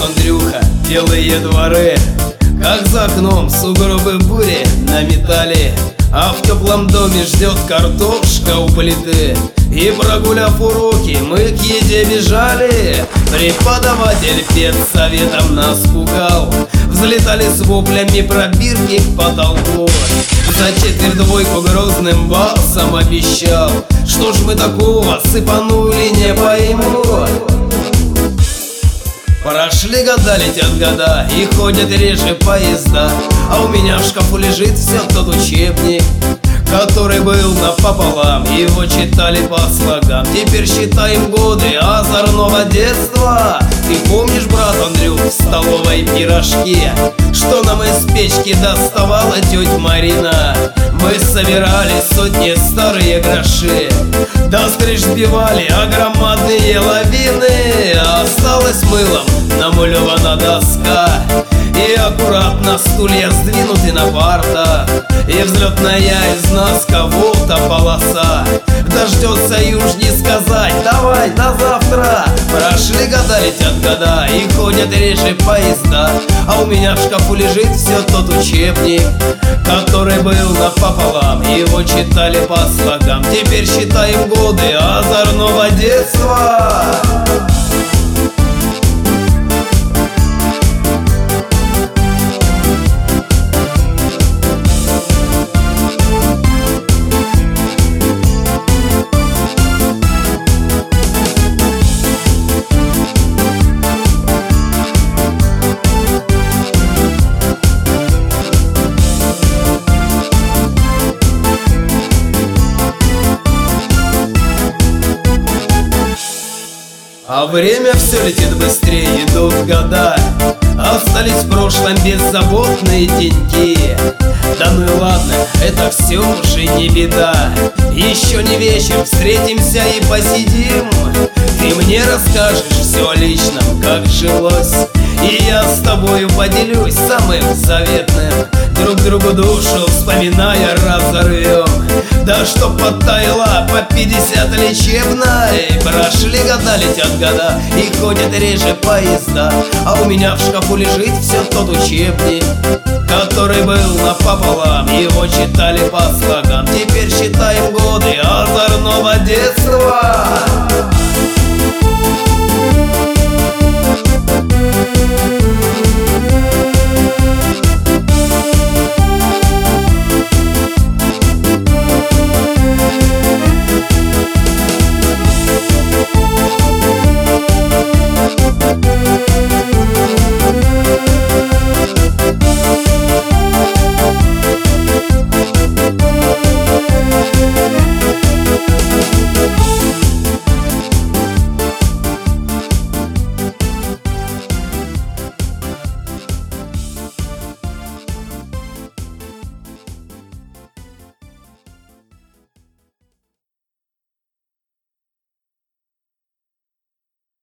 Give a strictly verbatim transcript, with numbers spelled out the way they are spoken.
Андрюха, белые дворы, как за окном сугробы бури наметали, а в теплом доме ждет картошка у плиты. И прогуляв уроки, мы к еде бежали. Преподаватель педсоветом нас пугал, взлетали с воплями пробирки к потолку. За четверть двойку грозным басом обещал. Что ж мы такого сыпанули, не пойму. Прошли года, летят года, и ходят реже поезда, а у меня в шкафу лежит все тот учебник, который был напополам, его читали по слогам. Теперь считаем годы озорного детства. Ты помнишь, брат Андрюх, в столовой пирожки, что нам из печки доставала тетя Марина? Мы собирали сотни старые гроши, до скрыш сбивали, а громадные лавины. Осталось мылом намалевана доска, и аккуратно стулья сдвинуты на партах, и взлетная из нас кого-то полоса. Дождется и уж не сказать давай до завтра. Прошли года, летят года, и ходят реже поезда, а у меня в шкафу лежит все тот учебник, который был напополам, его читали по слогам. Теперь считаем годы озорного детства. А время все летит быстрее, идут года, остались в прошлом беззаботные деньги. Да ну и ладно, это все уже не беда. Еще не вечер, встретимся и посидим. Ты мне расскажешь все о личном, как жилось, и я с тобою поделюсь самым заветным. Друг другу душу вспоминая разорвем, да чтоб подтаяла по пятьдесят лечебной. Прошли года, летят года, и ходят реже поезда, а у меня в шкафу лежит все тот учебник, который был напополам, его читали по слогам. Теперь считаем годы озорного детства.